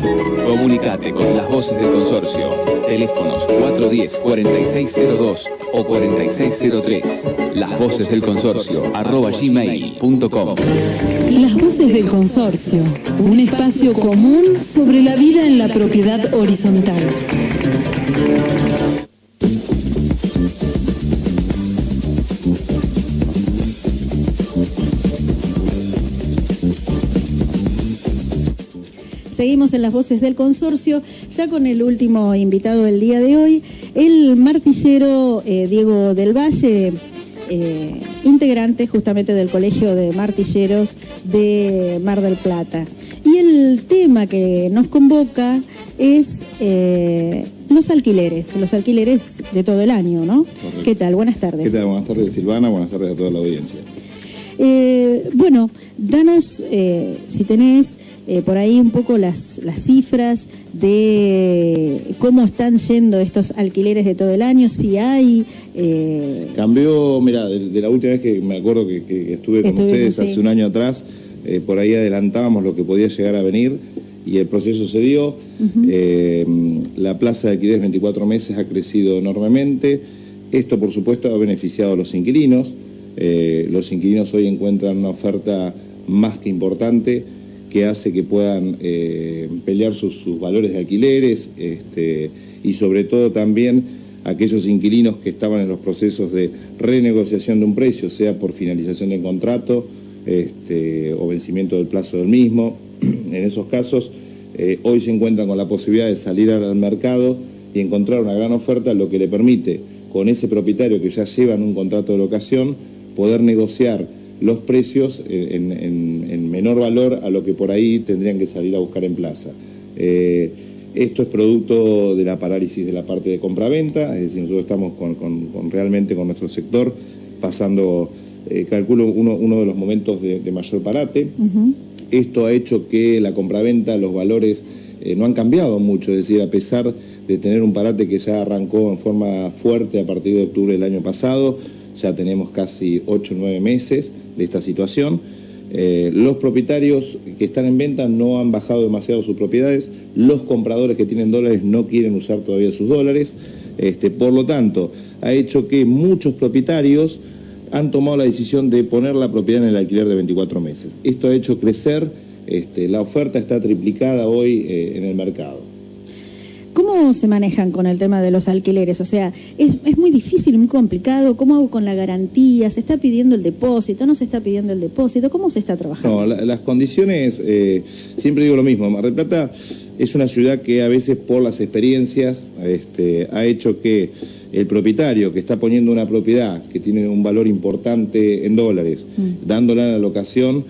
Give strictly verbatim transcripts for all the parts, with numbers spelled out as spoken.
Comunicate con las voces del consorcio. Teléfonos cuatro uno cero, cuatro seis cero dos o cuatro seis cero tres. Las voces del consorcio arroba gmail punto com. Las voces del consorcio, un espacio común sobre la vida en la propiedad horizontal. Seguimos en las voces del consorcio, ya con el último invitado del día de hoy, el martillero eh, Diego del Valle, eh, integrante justamente del Colegio de Martilleros de Mar del Plata. Y el tema que nos convoca es eh, los alquileres, los alquileres de todo el año, ¿no? Correcto. ¿Qué tal? Buenas tardes. ¿Qué tal? Buenas tardes, Silvana. Buenas tardes a toda la audiencia. Eh, bueno, danos, eh, si tenés eh, por ahí un poco las, las cifras de cómo están yendo estos alquileres de todo el año, si hay... Eh... Cambió, mira, de, de la última vez que me acuerdo que, que estuve con Estuvimos, ustedes hace sí. un año atrás, eh, por ahí adelantábamos lo que podía llegar a venir y el proceso se dio. Uh-huh. eh, la plaza de alquileres veinticuatro meses ha crecido enormemente. Esto, por supuesto, ha beneficiado a los inquilinos. Eh, los inquilinos hoy encuentran una oferta más que importante que hace que puedan eh, pelear sus, sus valores de alquileres este, y sobre todo también aquellos inquilinos que estaban en los procesos de renegociación de un precio, sea por finalización del contrato este, o vencimiento del plazo del mismo. En esos casos eh, hoy se encuentran con la posibilidad de salir al mercado y encontrar una gran oferta, lo que le permite con ese propietario que ya lleva en un contrato de locación poder negociar los precios en, en, en menor valor a lo que por ahí tendrían que salir a buscar en plaza. Eh, esto es producto de la parálisis de la parte de compraventa, es decir, nosotros estamos con, con, con realmente con nuestro sector pasando, eh, calculo, uno, uno de los momentos de, de mayor parate. Uh-huh. Esto ha hecho que la compraventa, los valores eh, no han cambiado mucho, es decir, a pesar de tener un parate que ya arrancó en forma fuerte a partir de octubre del año pasado, ya tenemos casi ocho o nueve meses de esta situación. Eh, los propietarios que están en venta no han bajado demasiado sus propiedades, los compradores que tienen dólares no quieren usar todavía sus dólares, este, por lo tanto, ha hecho que muchos propietarios han tomado la decisión de poner la propiedad en el alquiler de veinticuatro meses. Esto ha hecho crecer, este, la oferta está triplicada hoy eh, en el mercado. ¿Cómo se manejan con el tema de los alquileres? O sea, es, es muy difícil, muy complicado. ¿Cómo hago con la garantía? ¿Se está pidiendo el depósito? ¿No se está pidiendo el depósito? ¿Cómo se está trabajando? No, la, las condiciones, eh, siempre digo lo mismo, Mar del Plata es una ciudad que a veces por las experiencias este, ha hecho que el propietario que está poniendo una propiedad que tiene un valor importante en dólares, mm. dándola a la locación,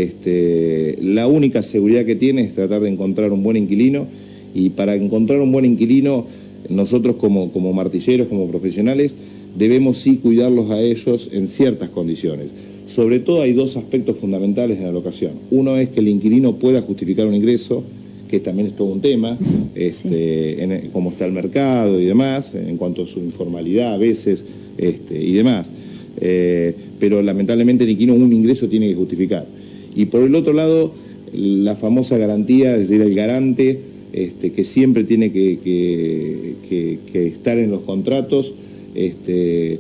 este, la única seguridad que tiene es tratar de encontrar un buen inquilino. Y para encontrar un buen inquilino, nosotros como, como martilleros, como profesionales, debemos sí cuidarlos a ellos en ciertas condiciones. Sobre todo hay dos aspectos fundamentales en la locación. Uno es que el inquilino pueda justificar un ingreso, que también es todo un tema, este, sí. en, cómo está el mercado y demás, en cuanto a su informalidad a veces este, y demás. Eh, pero lamentablemente el inquilino un ingreso tiene que justificar. Y por el otro lado, la famosa garantía, es decir, el garante, Este, que siempre tiene que, que, que, que estar en los contratos, este,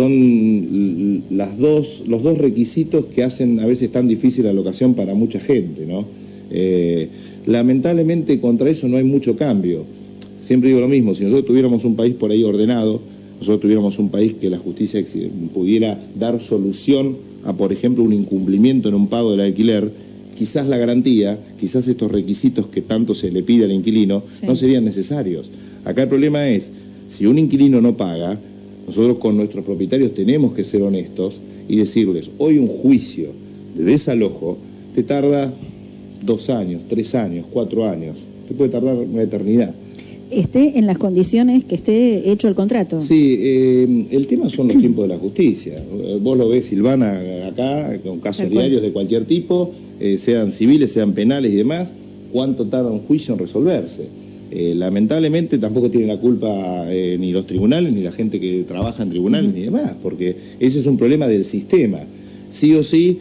son las dos, los dos requisitos que hacen a veces tan difícil la locación para mucha gente, ¿no? Eh, lamentablemente contra eso no hay mucho cambio. Siempre digo lo mismo, si nosotros tuviéramos un país por ahí ordenado, nosotros tuviéramos un país que la justicia pudiera dar solución a, por ejemplo, un incumplimiento en un pago del alquiler, quizás la garantía, quizás estos requisitos que tanto se le pide al inquilino, sí. no serían necesarios. Acá el problema es, si un inquilino no paga, nosotros con nuestros propietarios tenemos que ser honestos y decirles, hoy un juicio de desalojo te tarda dos años, tres años, cuatro años, te puede tardar una eternidad. Esté en las condiciones que esté hecho el contrato. Sí, eh, el tema son los tiempos de la justicia. Vos lo ves, Silvana, acá, con casos diarios de cualquier tipo, eh, sean civiles, sean penales y demás, cuánto tarda un juicio en resolverse. Eh, lamentablemente tampoco tienen la culpa eh, ni los tribunales, ni la gente que trabaja en tribunales, uh-huh. ni demás, porque ese es un problema del sistema. Sí o sí,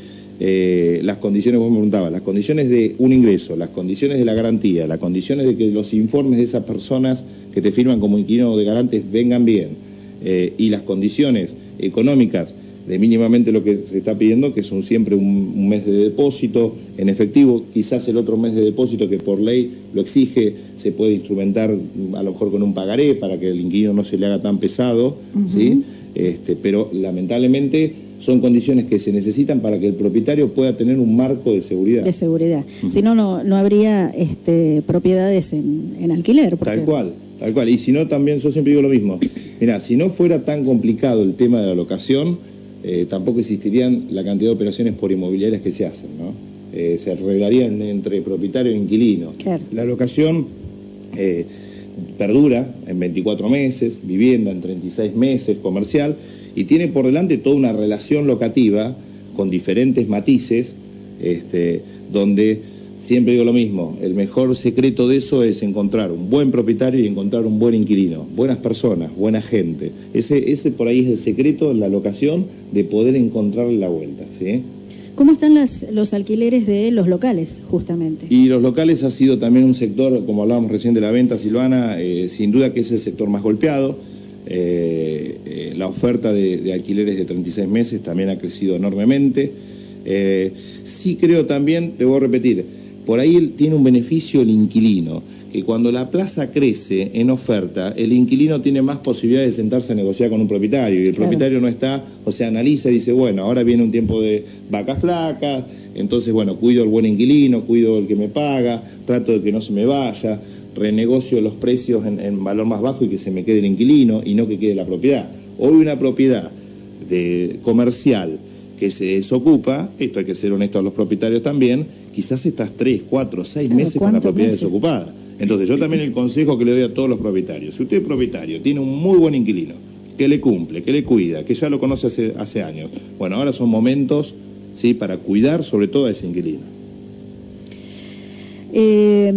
eh, las condiciones, vos me preguntabas, las condiciones de un ingreso, las condiciones de la garantía, las condiciones de que los informes de esas personas que te firman como inquilino de garantes vengan bien, eh, y las condiciones económicas de mínimamente lo que se está pidiendo, que son siempre un, un mes de depósito en efectivo, quizás el otro mes de depósito que por ley lo exige, se puede instrumentar a lo mejor con un pagaré para que el inquilino no se le haga tan pesado, uh-huh. ¿sí? Este, pero lamentablemente son condiciones que se necesitan para que el propietario pueda tener un marco de seguridad. De seguridad. Uh-huh. Si no, no, no habría este, propiedades en, en alquiler. Porque... Tal cual, tal cual. Y si no, también, yo siempre digo lo mismo. Mirá, si no fuera tan complicado el tema de la locación, Eh, tampoco existirían la cantidad de operaciones por inmobiliarias que se hacen, ¿no? Eh, se arreglarían entre propietario e inquilino. Claro. La locación eh, perdura en veinticuatro meses, vivienda en treinta y seis meses, comercial, y tiene por delante toda una relación locativa con diferentes matices, este, donde siempre digo lo mismo, el mejor secreto de eso es encontrar un buen propietario y encontrar un buen inquilino, buenas personas, buena gente. Ese, ese por ahí es el secreto en la locación de poder encontrarle la vuelta, ¿sí? ¿Cómo están las, los alquileres de los locales, justamente? Y los locales ha sido también un sector, como hablábamos recién de la venta, Silvana, eh, sin duda que es el sector más golpeado. Eh, eh, la oferta de, de alquileres de treinta y seis meses también ha crecido enormemente. Eh, sí creo también, te voy a repetir, por ahí tiene un beneficio el inquilino, que cuando la plaza crece en oferta, el inquilino tiene más posibilidades de sentarse a negociar con un propietario, y el claro. propietario no está, o sea, analiza y dice, bueno, ahora viene un tiempo de vacas flacas, entonces, bueno, cuido al buen inquilino, cuido el que me paga, trato de que no se me vaya, renegocio los precios en, en valor más bajo y que se me quede el inquilino y no que quede la propiedad. Hoy una propiedad de comercial que se desocupa, esto hay que ser honesto a los propietarios también, quizás estás tres, cuatro, seis claro, meses con la propiedad meses? desocupada. Entonces yo también el consejo que le doy a todos los propietarios, si usted es propietario, tiene un muy buen inquilino, que le cumple, que le cuida, que ya lo conoce hace, hace años, bueno, ahora son momentos, ¿sí?, para cuidar sobre todo a ese inquilino. Eh,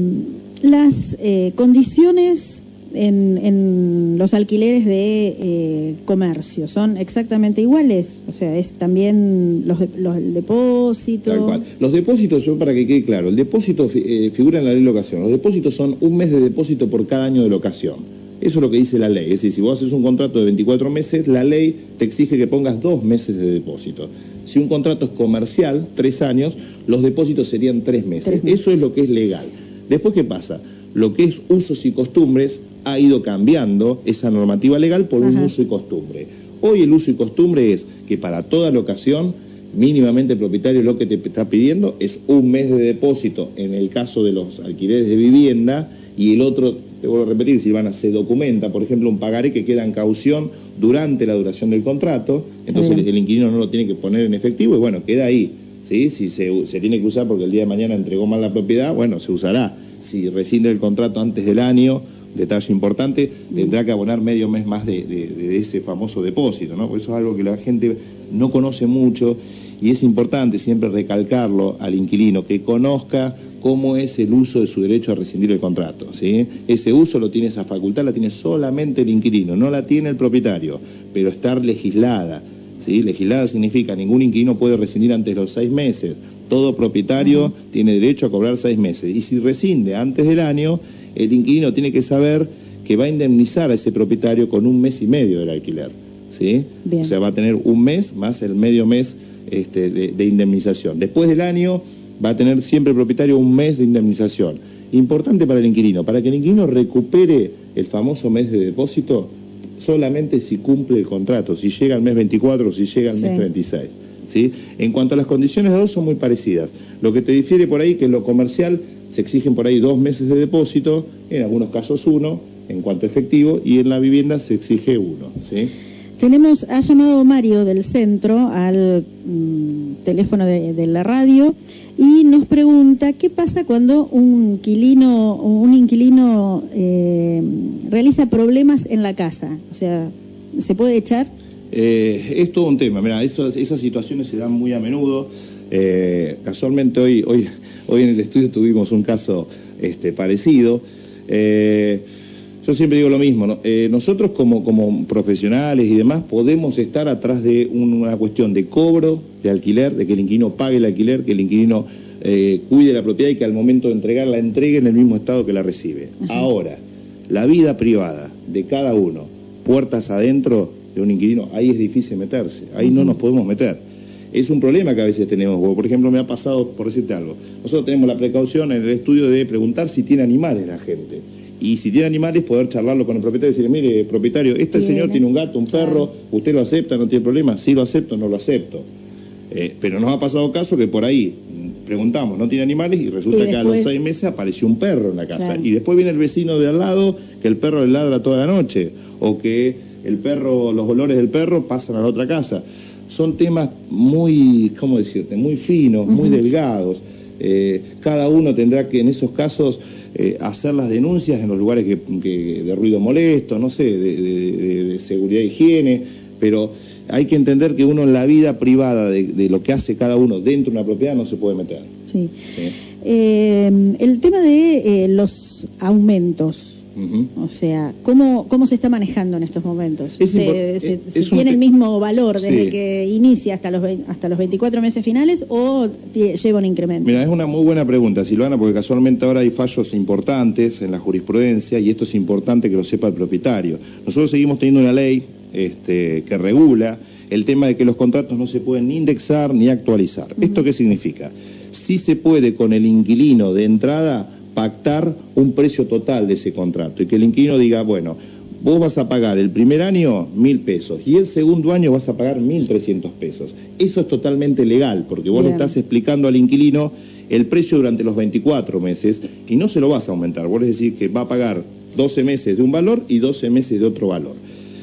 las eh, condiciones En, en los alquileres de eh, comercio son exactamente iguales, o sea, es también los, los el depósito. Tal cual. Los depósitos, yo para que quede claro, el depósito eh, figura en la ley de locación. Los depósitos son un mes de depósito por cada año de locación. Eso es lo que dice la ley. Es decir, si vos haces un contrato de veinticuatro meses, la ley te exige que pongas dos meses de depósito. Si un contrato es comercial, tres años, los depósitos serían tres meses. Tres meses. Eso es lo que es legal. Después, ¿qué pasa? Lo que es usos y costumbres ha ido cambiando esa normativa legal por Ajá. un uso y costumbre. Hoy el uso y costumbre es que para toda locación, mínimamente el propietario lo que te está pidiendo es un mes de depósito en el caso de los alquileres de vivienda, y el otro, te vuelvo a repetir, Silvana, se documenta, por ejemplo, un pagaré que queda en caución durante la duración del contrato, entonces el, el inquilino no lo tiene que poner en efectivo y bueno, queda ahí. ¿Sí? Si se, se tiene que usar porque el día de mañana entregó mal la propiedad, bueno, se usará. Si rescinde el contrato antes del año, detalle importante, tendrá que abonar medio mes más de, de, de ese famoso depósito, ¿no? Por eso es algo que la gente no conoce mucho y es importante siempre recalcarlo al inquilino, que conozca cómo es el uso de su derecho a rescindir el contrato, ¿sí? Ese uso lo tiene, esa facultad la tiene solamente el inquilino, no la tiene el propietario, pero estar legislada. ¿Sí? Legislada significa ningún inquilino puede rescindir antes de los seis meses. Todo propietario uh-huh. tiene derecho a cobrar seis meses. Y si rescinde antes del año, el inquilino tiene que saber que va a indemnizar a ese propietario con un mes y medio del alquiler. ¿Sí? O sea, va a tener un mes más el medio mes este, de, de indemnización. Después del año va a tener siempre el propietario un mes de indemnización. Importante para el inquilino, para que el inquilino recupere el famoso mes de depósito, solamente si cumple el contrato, si llega al mes veinticuatro o si llega al sí. mes treinta y seis. ¿Sí? En cuanto a las condiciones de dos son muy parecidas. Lo que te difiere por ahí que en lo comercial se exigen por ahí dos meses de depósito, en algunos casos uno, en cuanto a efectivo, y en la vivienda se exige uno. ¿Sí? Tenemos, ha llamado Mario del centro al mm, teléfono de, de la radio y nos pregunta qué pasa cuando un inquilino, un inquilino eh, realiza problemas en la casa. O sea, ¿se puede echar? Eh, es todo un tema. Mirá, esas, esas situaciones se dan muy a menudo. Eh, casualmente hoy, hoy, hoy en el estudio tuvimos un caso este, parecido. Eh, Yo siempre digo lo mismo, ¿no? eh, nosotros como, como profesionales y demás podemos estar atrás de un, una cuestión de cobro, de alquiler, de que el inquilino pague el alquiler, que el inquilino eh, cuide la propiedad y que al momento de entregar la entregue en el mismo estado que la recibe. Ajá. Ahora, la vida privada de cada uno, puertas adentro de un inquilino, ahí es difícil meterse, ahí uh-huh. no nos podemos meter. Es un problema que a veces tenemos. Por ejemplo, me ha pasado, por decirte algo, nosotros tenemos la precaución en el estudio de preguntar si tiene animales la gente. Y si tiene animales, poder charlarlo con el propietario y decirle, mire, propietario, este Bien. señor tiene un gato, un perro, ¿usted lo acepta? ¿No tiene problema? Sí lo acepto, no lo acepto. Eh, pero nos ha pasado caso que por ahí preguntamos, ¿no tiene animales? Y resulta y después... que a los seis meses apareció un perro en la casa. Claro. Y después viene el vecino de al lado, que el perro le ladra toda la noche. O que el perro, los olores del perro pasan a la otra casa. Son temas muy, ¿cómo decirte? Muy finos, uh-huh. muy delgados. Eh, cada uno tendrá que en esos casos eh, hacer las denuncias en los lugares que, que de ruido molesto, no sé, de, de, de, de seguridad e higiene, pero hay que entender que uno en la vida privada de, de lo que hace cada uno dentro de una propiedad no se puede meter. Sí. ¿Sí? Eh, el tema de eh, los aumentos. Uh-huh. O sea, ¿cómo, ¿cómo se está manejando en estos momentos? Es ¿Se, se, se tiene el mismo valor desde sí. que inicia hasta los, hasta los veinticuatro meses finales o lleva un incremento? Mira, es una muy buena pregunta, Silvana, porque casualmente ahora hay fallos importantes en la jurisprudencia y esto es importante que lo sepa el propietario. Nosotros seguimos teniendo una ley este, que regula el tema de que los contratos no se pueden ni indexar ni actualizar. Uh-huh. ¿Esto qué significa? Sí se puede con el inquilino de entrada pactar un precio total de ese contrato y que el inquilino diga, bueno, vos vas a pagar el primer año mil pesos y el segundo año vas a pagar mil trescientos pesos. Eso es totalmente legal porque vos Bien. le estás explicando al inquilino el precio durante los veinticuatro meses y no se lo vas a aumentar. Vos le decís que va a pagar doce meses de un valor y doce meses de otro valor.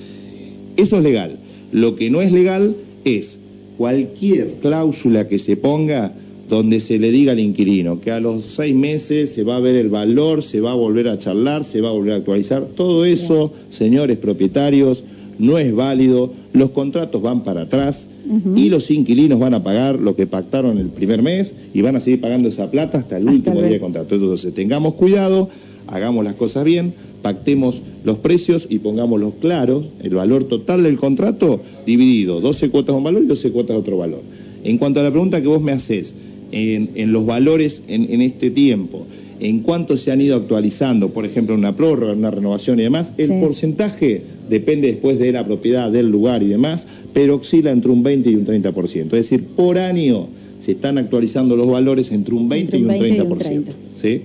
Eso es legal. Lo que no es legal es cualquier cláusula que se ponga donde se le diga al inquilino que a los seis meses se va a ver el valor, se va a volver a charlar, se va a volver a actualizar. Todo eso, señores propietarios, no es válido. Los contratos van para atrás uh-huh. y los inquilinos van a pagar lo que pactaron el primer mes y van a seguir pagando esa plata hasta el hasta último día de contrato. Entonces, tengamos cuidado, hagamos las cosas bien, pactemos los precios y pongámoslos claros, el valor total del contrato dividido, doce cuotas de un valor y doce cuotas de otro valor. En cuanto a la pregunta que vos me hacés, En, en los valores en, en este tiempo, en cuánto se han ido actualizando, por ejemplo, una prórroga, una renovación y demás, el sí. porcentaje depende después de la propiedad, del lugar y demás, pero oscila entre un veinte y un treinta por ciento. Es decir, por año se están actualizando los valores entre un veinte, entre un veinte y un treinta por ciento. ¿Sí?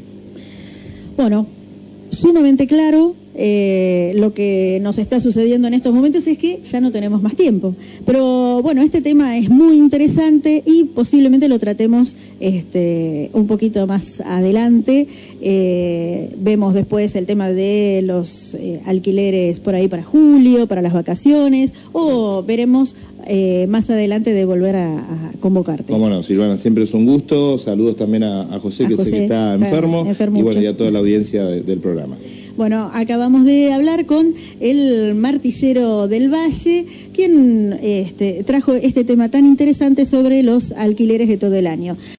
Bueno, sumamente claro. Eh, lo que nos está sucediendo en estos momentos es que ya no tenemos más tiempo. Pero bueno, este tema es muy interesante y posiblemente lo tratemos este, un poquito más adelante. Eh, vemos después el tema de los eh, alquileres por ahí para julio, para las vacaciones, o veremos eh, más adelante de volver a, a convocarte. Cómo no, Silvana, siempre es un gusto. Saludos también a, a José, a que José, sé que está enfermo, está y bueno, y a toda la audiencia de, del programa. Bueno, acabamos de hablar con el martillero del Valle, quien este, trajo este tema tan interesante sobre los alquileres de todo el año.